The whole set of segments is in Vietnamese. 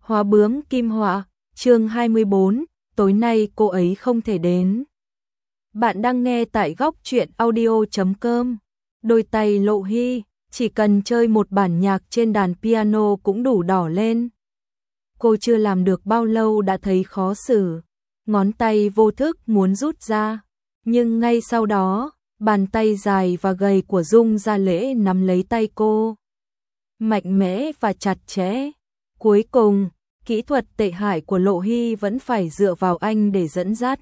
Hóa bướm kim họa, chương 24, tối nay cô ấy không thể đến. Bạn đang nghe tại góc truyện audio.com. Đôi tay Lộ Hy, chỉ cần chơi một bản nhạc trên đàn piano cũng đủ đỏ lên. Cô chưa làm được bao lâu đã thấy khó xử, ngón tay vô thức muốn rút ra, nhưng ngay sau đó, bàn tay dài và gầy của Dung Gia Lễ nắm lấy tay cô. Mạnh mẽ và chặt chẽ. Cuối cùng, kỹ thuật tệ hại của Lộ Hy vẫn phải dựa vào anh để dẫn dắt.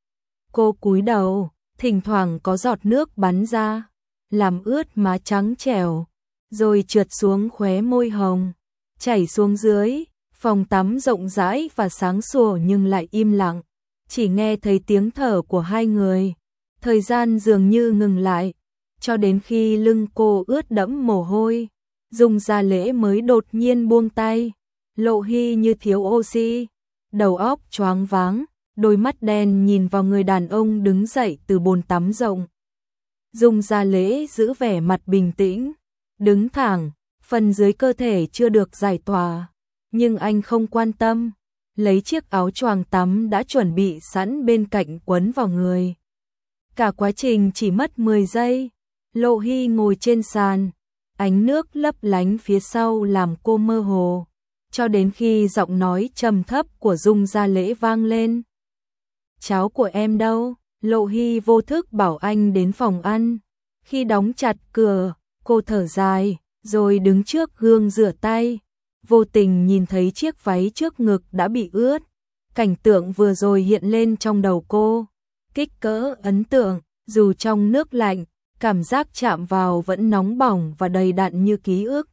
Cô cúi đầu, thỉnh thoảng có giọt nước bắn ra, làm ướt má trắng trẻo, rồi trượt xuống khóe môi hồng, chảy xuống dưới. Phòng tắm rộng rãi và sáng sủa nhưng lại im lặng, chỉ nghe thấy tiếng thở của hai người. Thời gian dường như ngừng lại, cho đến khi lưng cô ướt đẫm mồ hôi, Dung Gia Lễ mới đột nhiên buông tay. Lộ Hy như thiếu oxy, đầu óc choáng váng, đôi mắt đen nhìn vào người đàn ông đứng dậy từ bồn tắm rộng. Dung Gia Lễ giữ vẻ mặt bình tĩnh, đứng thẳng, phần dưới cơ thể chưa được giải tỏa, nhưng anh không quan tâm, lấy chiếc áo choàng tắm đã chuẩn bị sẵn bên cạnh quấn vào người. Cả quá trình chỉ mất 10 giây, Lộ Hy ngồi trên sàn, ánh nước lấp lánh phía sau làm cô mơ hồ, cho đến khi giọng nói trầm thấp của Dung Gia Lễ vang lên. Cháo của em đâu? Lộ Hy vô thức bảo anh đến phòng ăn. Khi đóng chặt cửa, cô thở dài, rồi đứng trước gương rửa tay. Vô tình nhìn thấy chiếc váy trước ngực đã bị ướt. Cảnh tượng vừa rồi hiện lên trong đầu cô. Kích cỡ ấn tượng, dù trong nước lạnh, cảm giác chạm vào vẫn nóng bỏng và đầy đặn như ký ức.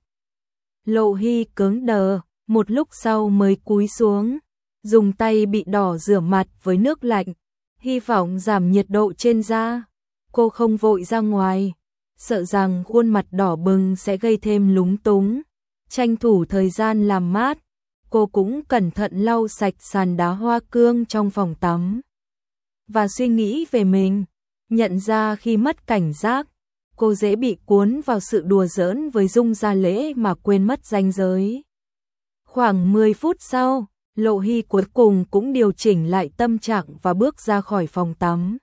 Lộ Hy cứng đờ, một lúc sau mới cúi xuống, dùng tay bị đỏ rửa mặt với nước lạnh, hy vọng giảm nhiệt độ trên da. Cô không vội ra ngoài, sợ rằng khuôn mặt đỏ bừng sẽ gây thêm lúng túng. Tranh thủ thời gian làm mát, cô cũng cẩn thận lau sạch sàn đá hoa cương trong phòng tắm. Và suy nghĩ về mình, nhận ra khi mất cảnh giác, cô dễ bị cuốn vào sự đùa giỡn với Dung Gia Lễ mà quên mất ranh giới. Khoảng 10 phút sau, Lộ Hy cuối cùng cũng điều chỉnh lại tâm trạng và bước ra khỏi phòng tắm.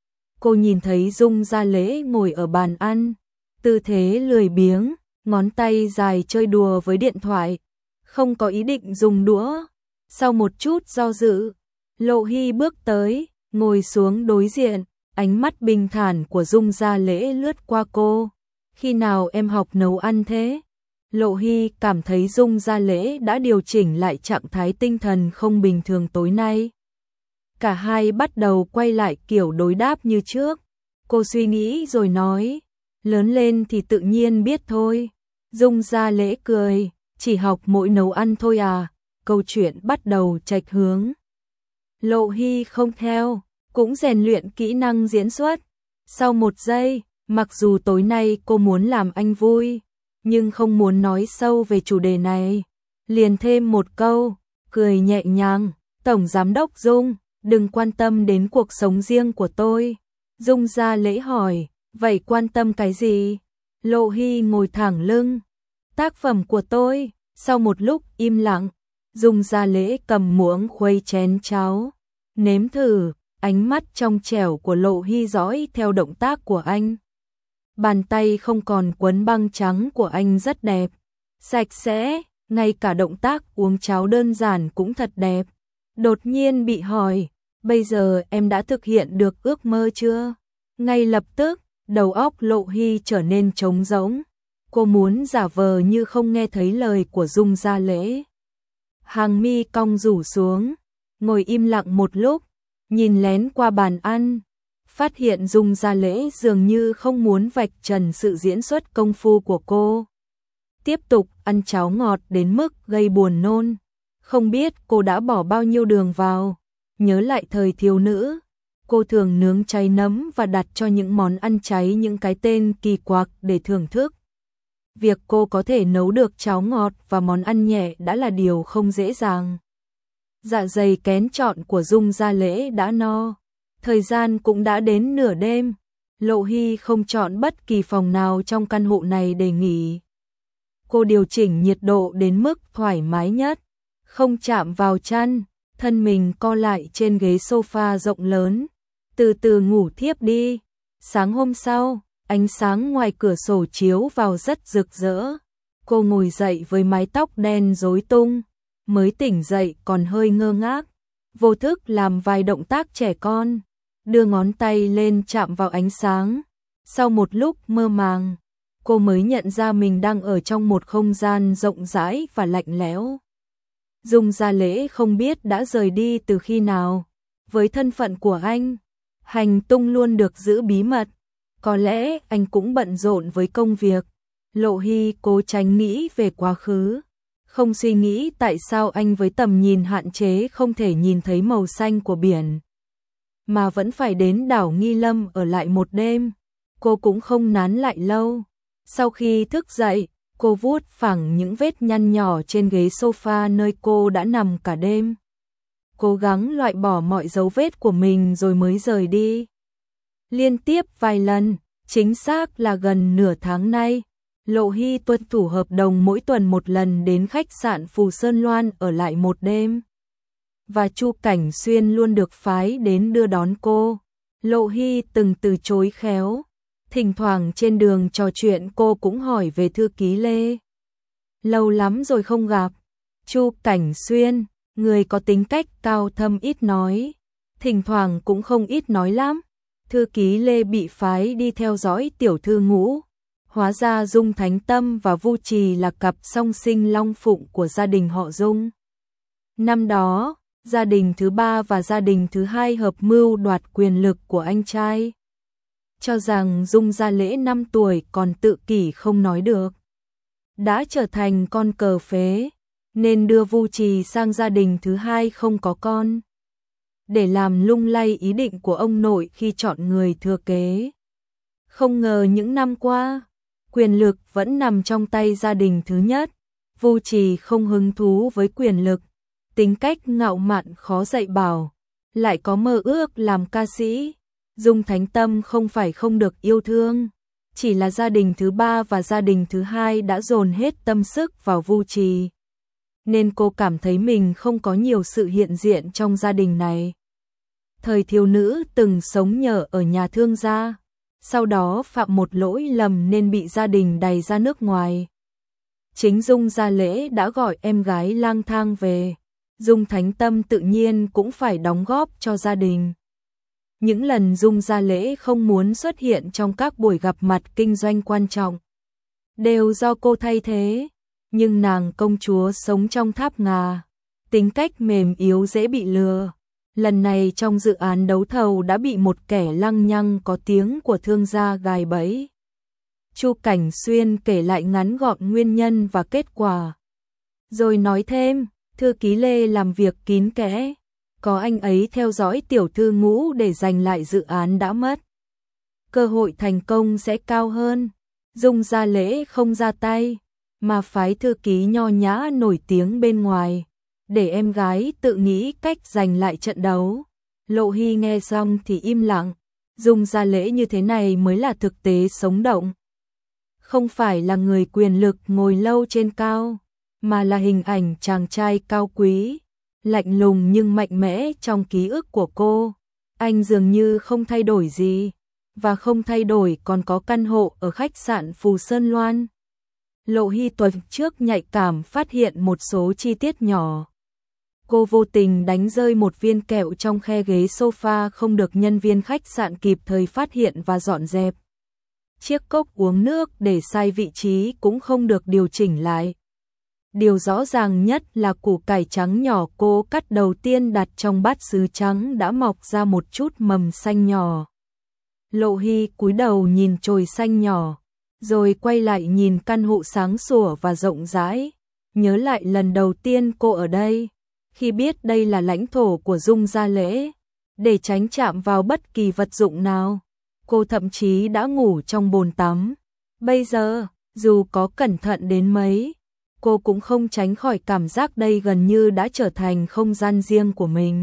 Cô nhìn thấy Dung Gia Lễ ngồi ở bàn ăn, tư thế lười biếng, ngón tay dài chơi đùa với điện thoại, không có ý định dùng đũa. Sau một chút do dự, Lộ Hy bước tới, ngồi xuống đối diện, ánh mắt bình thản của Dung Gia Lễ lướt qua cô. Khi nào em học nấu ăn thế? Lộ Hy cảm thấy Dung Gia Lễ đã điều chỉnh lại trạng thái tinh thần không bình thường tối nay. Cả hai bắt đầu quay lại kiểu đối đáp như trước. Cô suy nghĩ rồi nói, lớn lên thì tự nhiên biết thôi. Dung Gia Lễ cười, chỉ học mỗi nấu ăn thôi à? Câu chuyện bắt đầu chệch hướng. Lộ Hy không theo, cũng rèn luyện kỹ năng diễn xuất. Sau một giây, mặc dù tối nay cô muốn làm anh vui, nhưng không muốn nói sâu về chủ đề này, liền thêm một câu, cười nhẹ nhàng, Tổng Giám đốc Dung, đừng quan tâm đến cuộc sống riêng của tôi. Dung Gia Lễ hỏi, vậy quan tâm cái gì? Lộ Hy ngồi thẳng lưng, tác phẩm của tôi. Sau một lúc im lặng, Dung Gia Lễ cầm muỗng khuấy chén cháo, nếm thử, ánh mắt trong trẻo của Lộ Hy dõi theo động tác của anh. Bàn tay không còn quấn băng trắng của anh rất đẹp, sạch sẽ, ngay cả động tác uống cháo đơn giản cũng thật đẹp. Đột nhiên bị hỏi, bây giờ em đã thực hiện được ước mơ chưa? Ngay lập tức, đầu óc Lộ Hy trở nên trống rỗng. Cô muốn giả vờ như không nghe thấy lời của Dung Gia Lễ. Hàng mi cong rủ xuống, ngồi im lặng một lúc, nhìn lén qua bàn ăn. Phát hiện Dung Gia Lễ dường như không muốn vạch trần sự diễn xuất công phu của cô. Tiếp tục ăn cháo ngọt đến mức gây buồn nôn. Không biết cô đã bỏ bao nhiêu đường vào. Nhớ lại thời thiếu nữ, cô thường nướng cháy nấm và đặt cho những món ăn cháy những cái tên kỳ quặc để thưởng thức. Việc cô có thể nấu được cháo ngọt và món ăn nhẹ đã là điều không dễ dàng. Dạ dày kén chọn của Dung Gia Lễ đã no. Thời gian cũng đã đến nửa đêm, Lộ Hy không chọn bất kỳ phòng nào trong căn hộ này để nghỉ. Cô điều chỉnh nhiệt độ đến mức thoải mái nhất, không chạm vào chăn, thân mình co lại trên ghế sofa rộng lớn, từ từ ngủ thiếp đi. Sáng hôm sau, ánh sáng ngoài cửa sổ chiếu vào rất rực rỡ. Cô ngồi dậy với mái tóc đen rối tung, mới tỉnh dậy còn hơi ngơ ngác, vô thức làm vài động tác trẻ con, đưa ngón tay lên chạm vào ánh sáng. Sau một lúc mơ màng, cô mới nhận ra mình đang ở trong một không gian rộng rãi và lạnh lẽo. Dung Gia Lễ không biết đã rời đi từ khi nào. Với thân phận của anh, hành tung luôn được giữ bí mật. Có lẽ anh cũng bận rộn với công việc. Lộ Hy cố tránh nghĩ về quá khứ, không suy nghĩ tại sao anh với tầm nhìn hạn chế không thể nhìn thấy màu xanh của biển, mà vẫn phải đến đảo Nghi Lâm ở lại một đêm. Cô cũng không nán lại lâu. Sau khi thức dậy, cô vuốt phẳng những vết nhăn nhỏ trên ghế sofa nơi cô đã nằm cả đêm. Cố gắng loại bỏ mọi dấu vết của mình rồi mới rời đi. Liên tiếp vài lần, chính xác là gần nửa tháng nay, Lộ Hy tuân thủ hợp đồng mỗi tuần một lần đến khách sạn Phù Sơn Loan ở lại một đêm. Và Chu Cảnh Xuyên luôn được phái đến đưa đón cô. Lộ Hy từng từ chối khéo. Thỉnh thoảng trên đường trò chuyện cô cũng hỏi về thư ký Lê. Lâu lắm rồi không gặp. Chu Cảnh Xuyên, người có tính cách cao thâm ít nói, thỉnh thoảng cũng không ít nói lắm. Thư ký Lê bị phái đi theo dõi tiểu thư Ngũ. Hóa ra Dung Thánh Tâm và Vu Trì là cặp song sinh long phụng của gia đình họ Dung. Năm đó, gia đình thứ ba và gia đình thứ hai hợp mưu đoạt quyền lực của anh trai. Cho rằng Dung Gia Lễ 5 tuổi còn tự kỷ không nói được, đã trở thành con cờ phế, nên đưa Vu Trì sang gia đình thứ hai không có con, để làm lung lay ý định của ông nội khi chọn người thừa kế. Không ngờ những năm qua, quyền lực vẫn nằm trong tay gia đình thứ nhất. Vu Trì không hứng thú với quyền lực, tính cách ngạo mạn khó dạy bảo, lại có mơ ước làm ca sĩ. Dung Thánh Tâm không phải không được yêu thương, chỉ là gia đình thứ ba và gia đình thứ hai đã dồn hết tâm sức vào Vu Trì, nên cô cảm thấy mình không có nhiều sự hiện diện trong gia đình này. Thời thiếu nữ từng sống nhờ ở nhà thương gia, sau đó phạm một lỗi lầm nên bị gia đình đày ra nước ngoài. Chính Dung Gia Lễ đã gọi em gái lang thang về, Dung Thánh Tâm tự nhiên cũng phải đóng góp cho gia đình. Những lần Dung Gia Lễ không muốn xuất hiện trong các buổi gặp mặt kinh doanh quan trọng, đều do cô thay thế, nhưng nàng công chúa sống trong tháp ngà, tính cách mềm yếu dễ bị lừa. Lần này trong dự án đấu thầu đã bị một kẻ lăng nhăng có tiếng của thương gia gài bẫy. Chu Cảnh Xuyên kể lại ngắn gọn nguyên nhân và kết quả, rồi nói thêm, thư ký Lê làm việc kín kẽ, có anh ấy theo dõi tiểu thư Ngũ để giành lại dự án đã mất, cơ hội thành công sẽ cao hơn. Dung Gia Lễ không ra tay, mà phái thư ký nho nhã nổi tiếng bên ngoài, để em gái tự nghĩ cách giành lại trận đấu. Lộ Hy nghe xong thì im lặng, Dung Gia Lễ như thế này mới là thực tế sống động. Không phải là người quyền lực ngồi lâu trên cao, mà là hình ảnh chàng trai cao quý, lạnh lùng nhưng mạnh mẽ trong ký ức của cô. Anh dường như không thay đổi gì, và không thay đổi còn có căn hộ ở khách sạn Phù Sơn Loan. Lộ Hy tuần trước nhạy cảm phát hiện một số chi tiết nhỏ. Cô vô tình đánh rơi một viên kẹo trong khe ghế sofa không được nhân viên khách sạn kịp thời phát hiện và dọn dẹp. Chiếc cốc uống nước để sai vị trí cũng không được điều chỉnh lại. Điều rõ ràng nhất là củ cải trắng nhỏ cô cắt đầu tiên đặt trong bát sứ trắng đã mọc ra một chút mầm xanh nhỏ. Lộ Hy cúi đầu nhìn chồi xanh nhỏ, rồi quay lại nhìn căn hộ sáng sủa và rộng rãi, nhớ lại lần đầu tiên cô ở đây, khi biết đây là lãnh thổ của Dung Gia Lễ, để tránh chạm vào bất kỳ vật dụng nào. Cô thậm chí đã ngủ trong bồn tắm. Bây giờ, dù có cẩn thận đến mấy, cô cũng không tránh khỏi cảm giác đây gần như đã trở thành không gian riêng của mình.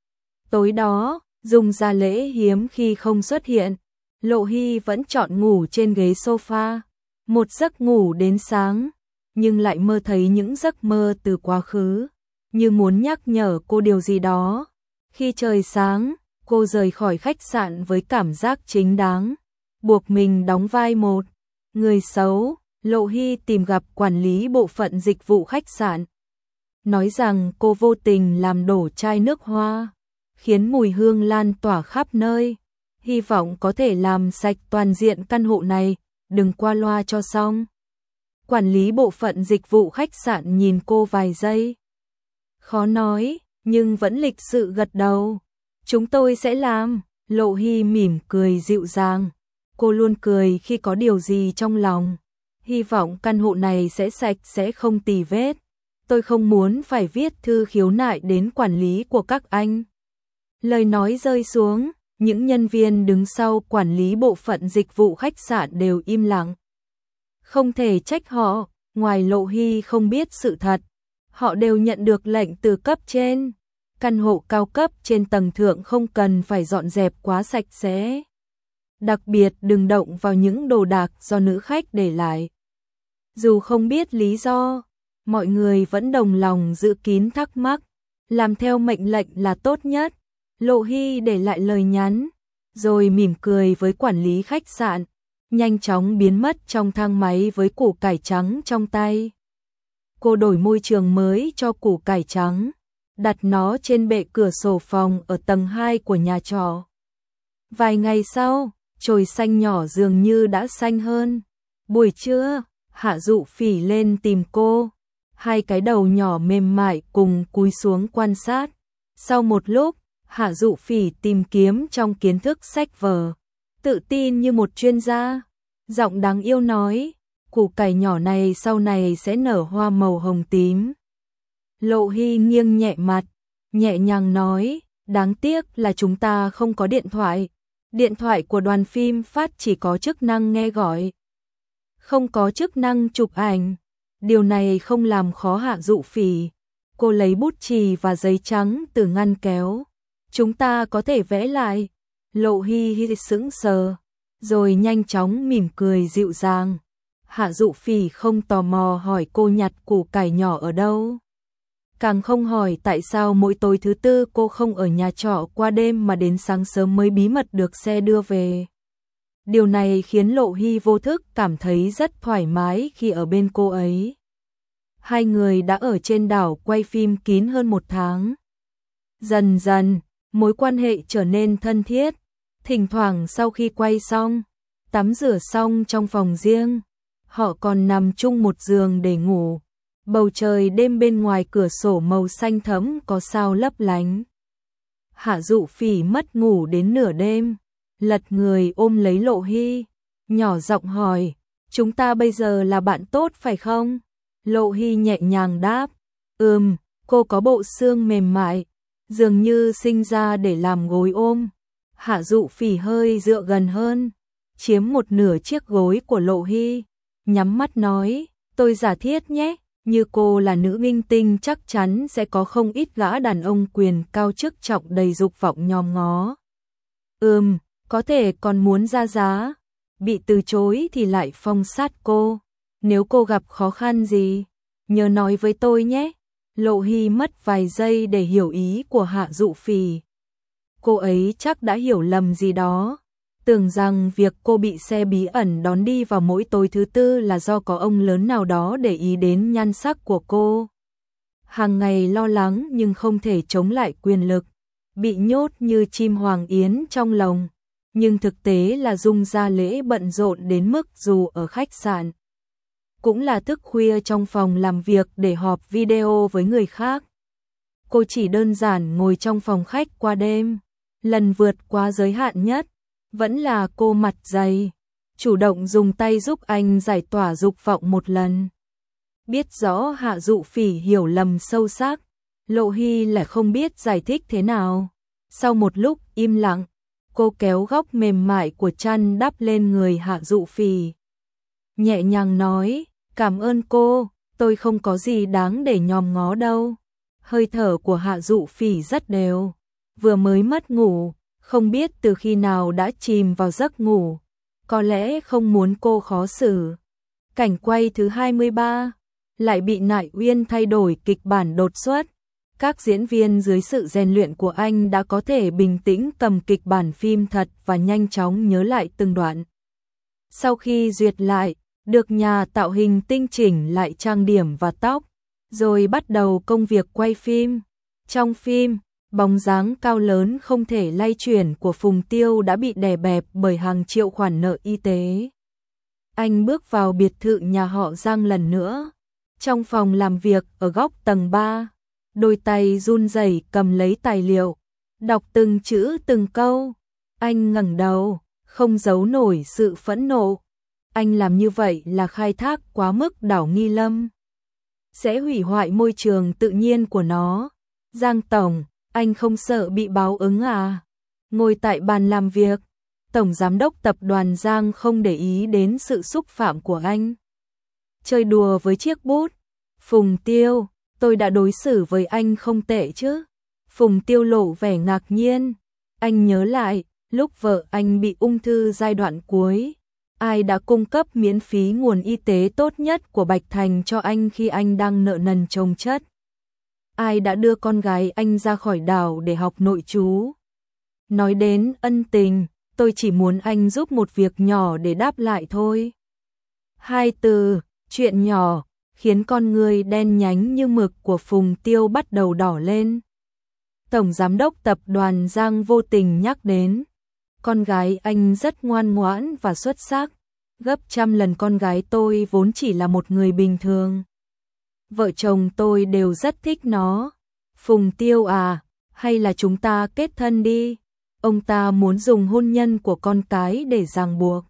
Tối đó, Dung Gia Lễ hiếm khi không xuất hiện, Lộ Hy vẫn chọn ngủ trên ghế sofa, một giấc ngủ đến sáng, nhưng lại mơ thấy những giấc mơ từ quá khứ. như muốn nhắc nhở cô điều gì đó. Khi trời sáng, cô rời khỏi khách sạn với cảm giác chính đáng, buộc mình đóng vai một người xấu. Lộ Hy tìm gặp quản lý bộ phận dịch vụ khách sạn, nói rằng cô vô tình làm đổ chai nước hoa, khiến mùi hương lan tỏa khắp nơi. Hy vọng có thể làm sạch toàn diện căn hộ này, đừng qua loa cho xong. Quản lý bộ phận dịch vụ khách sạn nhìn cô vài giây, khó nói, nhưng vẫn lịch sự gật đầu. Chúng tôi sẽ làm. Lộ Hy mỉm cười dịu dàng. Cô luôn cười khi có điều gì trong lòng. Hy vọng căn hộ này sẽ sạch sẽ không tì vết. Tôi không muốn phải viết thư khiếu nại đến quản lý của các anh. Lời nói rơi xuống, những nhân viên đứng sau quản lý bộ phận dịch vụ khách sạn đều im lặng. Không thể trách họ, ngoài Lộ Hy không biết sự thật. Họ đều nhận được lệnh từ cấp trên. Căn hộ cao cấp trên tầng thượng không cần phải dọn dẹp quá sạch sẽ. Đặc biệt đừng động vào những đồ đạc do nữ khách để lại. Dù không biết lý do, mọi người vẫn đồng lòng giữ kín thắc mắc. Làm theo mệnh lệnh là tốt nhất. Lộ Hy để lại lời nhắn, rồi mỉm cười với quản lý khách sạn, nhanh chóng biến mất trong thang máy với củ cải trắng trong tay. Cô đổi môi trường mới cho củ cải trắng, đặt nó trên bệ cửa sổ phòng ở tầng 2 của nhà trọ. Vài ngày sau, chồi xanh nhỏ dường như đã xanh hơn. Buổi trưa, Hạ Dụ Phỉ lên tìm cô. Hai cái đầu nhỏ mềm mại cùng cúi xuống quan sát. Sau một lúc, Hạ Dụ Phỉ tìm kiếm trong kiến thức sách vở, tự tin như một chuyên gia. Giọng đáng yêu nói, củ cải nhỏ này sau này sẽ nở hoa màu hồng tím. Lộ Hy nghiêng nhẹ mặt, nhẹ nhàng nói, đáng tiếc là chúng ta không có điện thoại. Điện thoại của đoàn phim phát chỉ có chức năng nghe gọi, không có chức năng chụp ảnh. Điều này không làm khó Hạ Dụ Phỉ. Cô lấy bút chì và giấy trắng từ ngăn kéo. Chúng ta có thể vẽ lại. Lộ Hy sững sờ, rồi nhanh chóng mỉm cười dịu dàng. Hạ Dụ Phỉ không tò mò hỏi cô nhặt củ cải nhỏ ở đâu. Càng không hỏi tại sao mỗi tối thứ tư cô không ở nhà trọ qua đêm mà đến sáng sớm mới bí mật được xe đưa về. Điều này khiến Lộ Hy vô thức cảm thấy rất thoải mái khi ở bên cô ấy. Hai người đã ở trên đảo quay phim kín hơn 1 tháng. Dần dần, mối quan hệ trở nên thân thiết. Thỉnh thoảng sau khi quay xong, tắm rửa xong trong phòng riêng, họ còn nằm chung một giường để ngủ. Bầu trời đêm bên ngoài cửa sổ màu xanh thẫm có sao lấp lánh. Hạ Dụ Phỉ mất ngủ đến nửa đêm, lật người ôm lấy Lộ Hy, nhỏ giọng hỏi, chúng ta bây giờ là bạn tốt phải không? Lộ Hy nhẹ nhàng đáp, cô có bộ xương mềm mại, dường như sinh ra để làm gối ôm. Hạ Dụ Phỉ hơi dựa gần hơn, chiếm một nửa chiếc gối của Lộ Hy, nhắm mắt nói, tôi giả thiết nhé, như cô là nữ minh tinh chắc chắn sẽ có không ít gã đàn ông quyền cao chức trọng đầy dục vọng nhòm ngó. Có thể còn muốn ra giá, bị từ chối thì lại phong sát cô. Nếu cô gặp khó khăn gì, nhớ nói với tôi nhé. Lộ Hy mất vài giây để hiểu ý của Hạ Dụ Phỉ. Cô ấy chắc đã hiểu lầm gì đó, tưởng rằng việc cô bị xe bí ẩn đón đi vào mỗi tối thứ tư là do có ông lớn nào đó để ý đến nhan sắc của cô. Hàng ngày lo lắng nhưng không thể chống lại quyền lực, bị nhốt như chim hoàng yến trong lồng. Nhưng thực tế là Dung Gia Lễ bận rộn đến mức dù ở khách sạn, cũng là thức khuya trong phòng làm việc để họp video với người khác. Cô chỉ đơn giản ngồi trong phòng khách qua đêm. Lần vượt qua giới hạn nhất, vẫn là cô mặt dày, chủ động dùng tay giúp anh giải tỏa dục vọng một lần. Biết rõ Hạ Dụ Phỉ hiểu lầm sâu sắc, Lộ Hy lại không biết giải thích thế nào. Sau một lúc im lặng, cô kéo góc mềm mại của chăn đắp lên người Hạ Dụ Phỉ. Nhẹ nhàng nói, cảm ơn cô, tôi không có gì đáng để nhòm ngó đâu. Hơi thở của Hạ Dụ Phỉ rất đều, vừa mới mất ngủ, không biết từ khi nào đã chìm vào giấc ngủ, có lẽ không muốn cô khó xử. Cảnh quay thứ 23, lại bị Nại Uyên thay đổi kịch bản đột xuất. Các diễn viên dưới sự rèn luyện của anh đã có thể bình tĩnh cầm kịch bản phim thật và nhanh chóng nhớ lại từng đoạn. Sau khi duyệt lại, được nhà tạo hình tinh chỉnh lại trang điểm và tóc, rồi bắt đầu công việc quay phim. Trong phim, bóng dáng cao lớn không thể lay chuyển của Phùng Tiêu đã bị đè bẹp bởi hàng triệu khoản nợ y tế. Anh bước vào biệt thự nhà họ Giang lần nữa. Trong phòng làm việc ở góc tầng 3, đôi tay run rẩy cầm lấy tài liệu, đọc từng chữ từng câu. Anh ngẩng đầu, không giấu nổi sự phẫn nộ. Anh làm như vậy là khai thác quá mức đảo nghi lâm, sẽ hủy hoại môi trường tự nhiên của nó. Giang Tổng, anh không sợ bị báo ứng à? Ngồi tại bàn làm việc, Tổng Giám đốc tập đoàn Giang không để ý đến sự xúc phạm của anh. Chơi đùa với chiếc bút. Phùng Tiêu, tôi đã đối xử với anh không tệ chứ? Phùng Tiêu lộ vẻ ngạc nhiên. Anh nhớ lại, lúc vợ anh bị ung thư giai đoạn cuối, ai đã cung cấp miễn phí nguồn y tế tốt nhất của Bạch Thành cho anh khi anh đang nợ nần chồng chất? Ai đã đưa con gái anh ra khỏi đảo để học nội trú? Nói đến ân tình, tôi chỉ muốn anh giúp một việc nhỏ để đáp lại thôi. Hai từ, chuyện nhỏ, khiến con người đen nhánh như mực của Phùng Tiêu bắt đầu đỏ lên. Tổng Giám đốc tập đoàn Giang vô tình nhắc đến. Con gái anh rất ngoan ngoãn và xuất sắc, gấp trăm lần con gái tôi vốn chỉ là một người bình thường. Vợ chồng tôi đều rất thích nó. Phùng Tiêu à, hay là chúng ta kết thân đi? Ông ta muốn dùng hôn nhân của con cái để ràng buộc.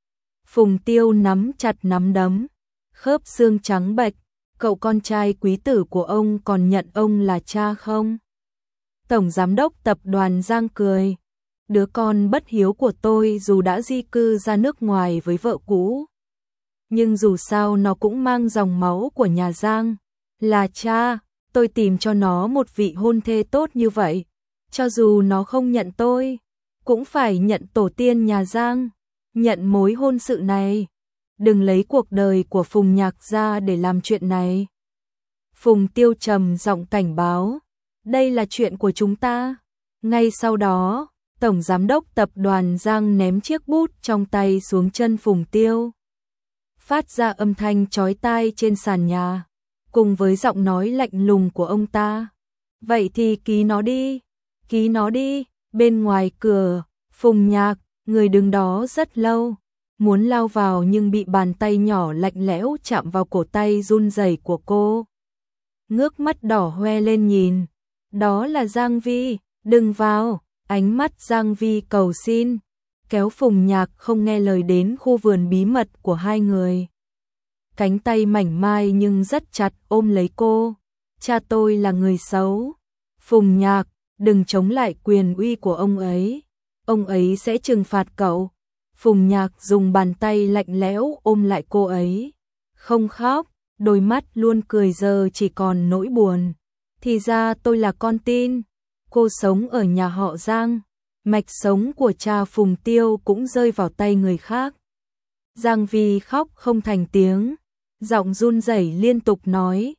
Phùng Tiêu nắm chặt nắm đấm, khớp xương trắng bệch. Cậu con trai quý tử của ông còn nhận ông là cha không? Tổng Giám đốc tập đoàn Giang cười. Đứa con bất hiếu của tôi dù đã di cư ra nước ngoài với vợ cũ, nhưng dù sao nó cũng mang dòng máu của nhà Giang. Là cha, tôi tìm cho nó một vị hôn thê tốt như vậy. Cho dù nó không nhận tôi, cũng phải nhận tổ tiên nhà Giang, nhận mối hôn sự này. Đừng lấy cuộc đời của Phùng Nhạc ra để làm chuyện này. Phùng Tiêu trầm giọng cảnh báo. Đây là chuyện của chúng ta. Ngay sau đó, Tổng Giám đốc tập đoàn Giang ném chiếc bút trong tay xuống chân Phùng Tiêu, phát ra âm thanh chói tai trên sàn nhà, cùng với giọng nói lạnh lùng của ông ta. Vậy thì ký nó đi, ký nó đi. Bên ngoài cửa, Phùng Nhạc, người đứng đó rất lâu, muốn lao vào nhưng bị bàn tay nhỏ lạnh lẽo chạm vào cổ tay run rẩy của cô. Ngước mắt đỏ hoe lên nhìn, đó là Giang Vi, đừng vào. Ánh mắt Giang Vi cầu xin, kéo Phùng Nhạc không nghe lời đến khu vườn bí mật của hai người. Cánh tay mảnh mai nhưng rất chặt ôm lấy cô. Cha tôi là người xấu. Phùng Nhạc, đừng chống lại quyền uy của ông ấy sẽ trừng phạt cậu. Phùng Nhạc dùng bàn tay lạnh lẽo ôm lại cô ấy. Không khóc, đôi mắt luôn cười giờ chỉ còn nỗi buồn. Thì ra tôi là con tin. Cô sống ở nhà họ Giang, mạch sống của cha Phùng Tiêu cũng rơi vào tay người khác. Giang Vi khóc không thành tiếng, giọng run rẩy liên tục nói,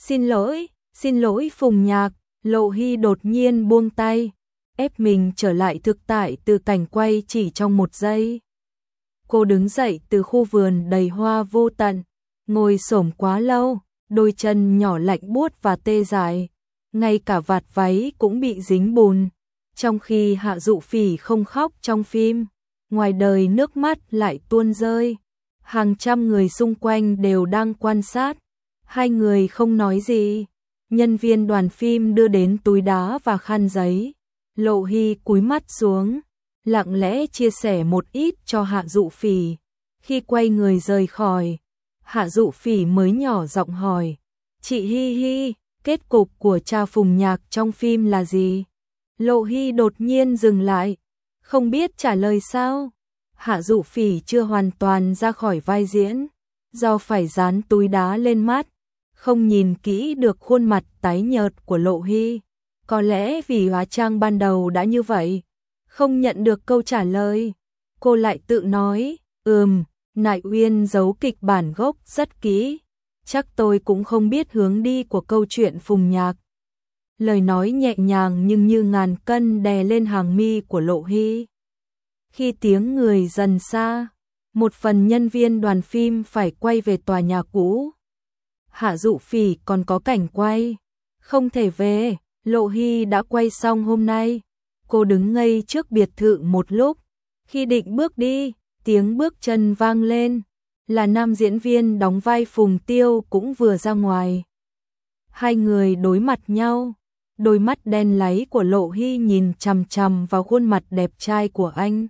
xin lỗi Phùng Nhạc. Lộ Hy đột nhiên buông tay, ép mình trở lại thực tại từ cảnh quay chỉ trong một giây. Cô đứng dậy từ khu vườn đầy hoa vô tận, ngồi xổm quá lâu, đôi chân nhỏ lạnh buốt và tê dại. Ngay cả vạt váy cũng bị dính bùn. Trong khi Hạ Dụ Phỉ không khóc trong phim, ngoài đời nước mắt lại tuôn rơi. Hàng trăm người xung quanh đều đang quan sát. Hai người không nói gì. Nhân viên đoàn phim đưa đến túi đá và khăn giấy. Lộ Hy cúi mắt xuống, lặng lẽ chia sẻ một ít cho Hạ Dụ Phỉ. Khi quay người rời khỏi, Hạ Dụ Phỉ mới nhỏ giọng hỏi, chị Hy Hy, kết cục của cha Phùng Nhạc trong phim là gì? Lộ Hy đột nhiên dừng lại, không biết trả lời sao. Hạ Dụ Phỉ chưa hoàn toàn ra khỏi vai diễn, do phải dán túi đá lên mắt, không nhìn kỹ được khuôn mặt tái nhợt của Lộ Hy. Có lẽ vì hóa trang ban đầu đã như vậy, không nhận được câu trả lời. Cô lại tự nói, Nại Uyên giấu kịch bản gốc rất kỹ. Chắc tôi cũng không biết hướng đi của câu chuyện Phùng Nhạc. lời nói nhẹ nhàng nhưng như ngàn cân đè lên hàng mi của Lộ Hy. Khi tiếng người dần xa, một phần nhân viên đoàn phim phải quay về tòa nhà cũ. Hạ Dụ Phỉ còn có cảnh quay, không thể về, Lộ Hy đã quay xong hôm nay. Cô đứng ngây trước biệt thự một lúc, khi định bước đi, tiếng bước chân vang lên, là nam diễn viên đóng vai Phùng Tiêu cũng vừa ra ngoài. Hai người đối mặt nhau, đôi mắt đen láy của Lộ Hy nhìn chằm chằm vào khuôn mặt đẹp trai của anh.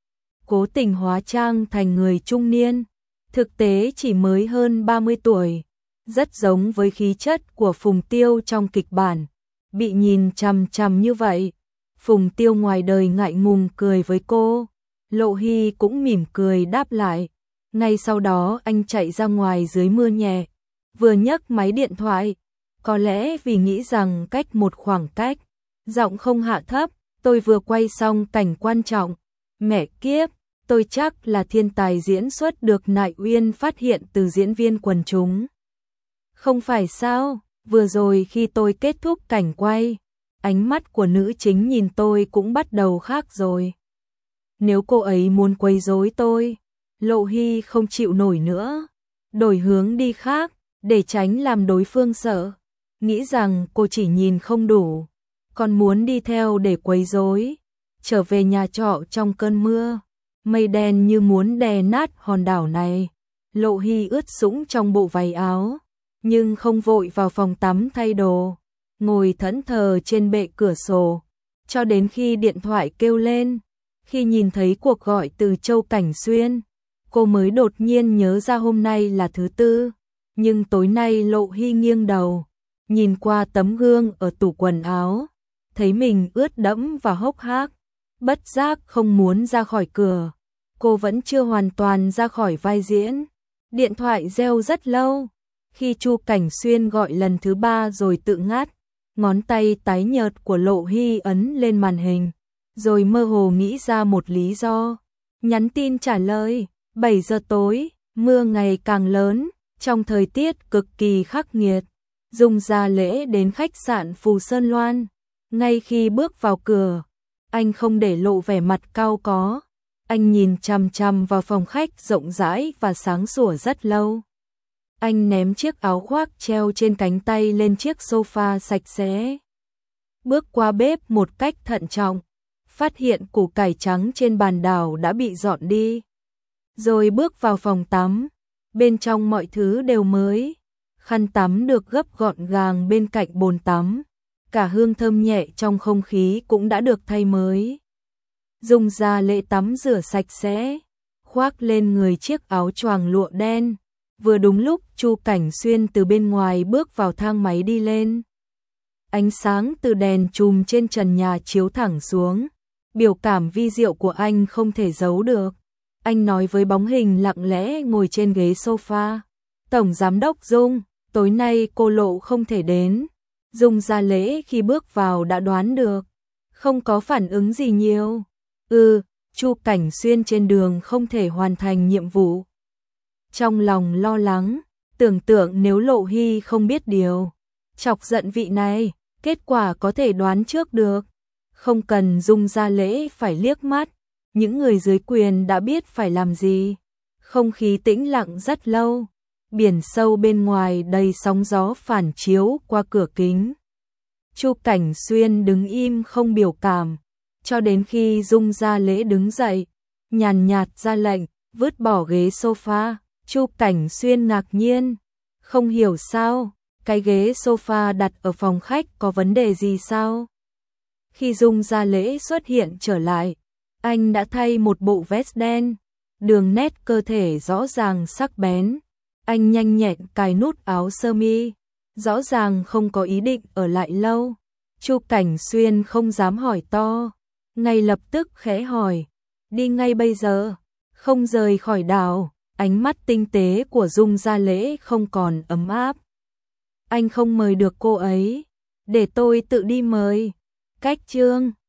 Cố tình hóa trang thành người trung niên, thực tế chỉ mới hơn 30 tuổi, rất giống với khí chất của Phùng Tiêu trong kịch bản. Bị nhìn chằm chằm như vậy, Phùng Tiêu ngoài đời ngại ngùng cười với cô, Lộ Hy cũng mỉm cười đáp lại. Ngay sau đó anh chạy ra ngoài dưới mưa nhẹ, vừa nhấc máy điện thoại, có lẽ vì nghĩ rằng cách một khoảng cách, giọng không hạ thấp, tôi vừa quay xong cảnh quan trọng, mẹ kiếp, tôi chắc là thiên tài diễn xuất được Nại Uyên phát hiện từ diễn viên quần chúng. Không phải sao, vừa rồi khi tôi kết thúc cảnh quay, ánh mắt của nữ chính nhìn tôi cũng bắt đầu khác rồi. Nếu cô ấy muốn quấy rối tôi, Lộ Hy không chịu nổi nữa, đổi hướng đi khác, để tránh làm đối phương sợ, nghĩ rằng cô chỉ nhìn không đủ, còn muốn đi theo để quấy rối. Trở về nhà trọ trong cơn mưa, mây đen như muốn đè nát hòn đảo này. Lộ Hy ướt sũng trong bộ váy áo, nhưng không vội vào phòng tắm thay đồ, ngồi thẫn thờ trên bệ cửa sổ, cho đến khi điện thoại kêu lên. Khi nhìn thấy cuộc gọi từ Châu Cảnh Xuyên, cô mới đột nhiên nhớ ra hôm nay là thứ tư, nhưng tối nay Lộ Hy nghiêng đầu, nhìn qua tấm gương ở tủ quần áo, thấy mình ướt đẫm và hốc hác, bất giác không muốn ra khỏi cửa. Cô vẫn chưa hoàn toàn ra khỏi vai diễn. Điện thoại reo rất lâu, khi Chu Cảnh Xuyên gọi lần thứ 3 rồi tự ngắt, ngón tay tái nhợt của Lộ Hy ấn lên màn hình, rồi mơ hồ nghĩ ra một lý do. Nhắn tin trả lời, 7 giờ tối, mưa ngày càng lớn, trong thời tiết cực kỳ khắc nghiệt. Dung Gia Lễ đến khách sạn Phù Sơn Loan. Ngay khi bước vào cửa, anh không để lộ vẻ mặt cao có. Anh nhìn chằm chằm vào phòng khách rộng rãi và sáng sủa rất lâu. Anh ném chiếc áo khoác treo trên cánh tay lên chiếc sofa sạch sẽ. Bước qua bếp một cách thận trọng, phát hiện củ cải trắng trên bàn đảo đã bị dọn đi. Rồi bước vào phòng tắm, bên trong mọi thứ đều mới. Khăn tắm được gấp gọn gàng bên cạnh bồn tắm. Cả hương thơm nhẹ trong không khí cũng đã được thay mới. Dung Gia Lễ tắm rửa sạch sẽ, khoác lên người chiếc áo choàng lụa đen. Vừa đúng lúc Chu Cảnh Xuyên từ bên ngoài bước vào thang máy đi lên. Ánh sáng từ đèn chùm trên trần nhà chiếu thẳng xuống. Biểu cảm vi diệu của anh không thể giấu được. Anh nói với bóng hình lặng lẽ ngồi trên ghế sofa. Tổng giám đốc Dung, tối nay cô Lộ không thể đến. Dung Gia Lễ khi bước vào đã đoán được, không có phản ứng gì nhiều. Chu Cảnh Xuyên trên đường không thể hoàn thành nhiệm vụ. Trong lòng lo lắng, tưởng tượng nếu Lộ Hy không biết điều, chọc giận vị này, kết quả có thể đoán trước được. Không cần Dung Gia Lễ phải liếc mắt, những người dưới quyền đã biết phải làm gì. Không khí tĩnh lặng rất lâu, biển sâu bên ngoài đầy sóng gió phản chiếu qua cửa kính. Chu Cảnh Xuyên đứng im không biểu cảm, cho đến khi Dung Gia Lễ đứng dậy, nhàn nhạt ra lệnh, vứt bỏ ghế sofa. Chu Cảnh Xuyên ngạc nhiên, không hiểu sao, cái ghế sofa đặt ở phòng khách có vấn đề gì sao? Khi Dung Gia Lễ xuất hiện trở lại, anh đã thay một bộ vest đen, đường nét cơ thể rõ ràng sắc bén. Anh nhanh nhẹn cài nút áo sơ mi, rõ ràng không có ý định ở lại lâu. Chu Cảnh Xuyên không dám hỏi to, ngay lập tức khẽ hỏi, đi ngay bây giờ, không rời khỏi đảo. Ánh mắt tinh tế của Dung Gia Lễ không còn ấm áp. Anh không mời được cô ấy, để tôi tự đi mời. Cách chương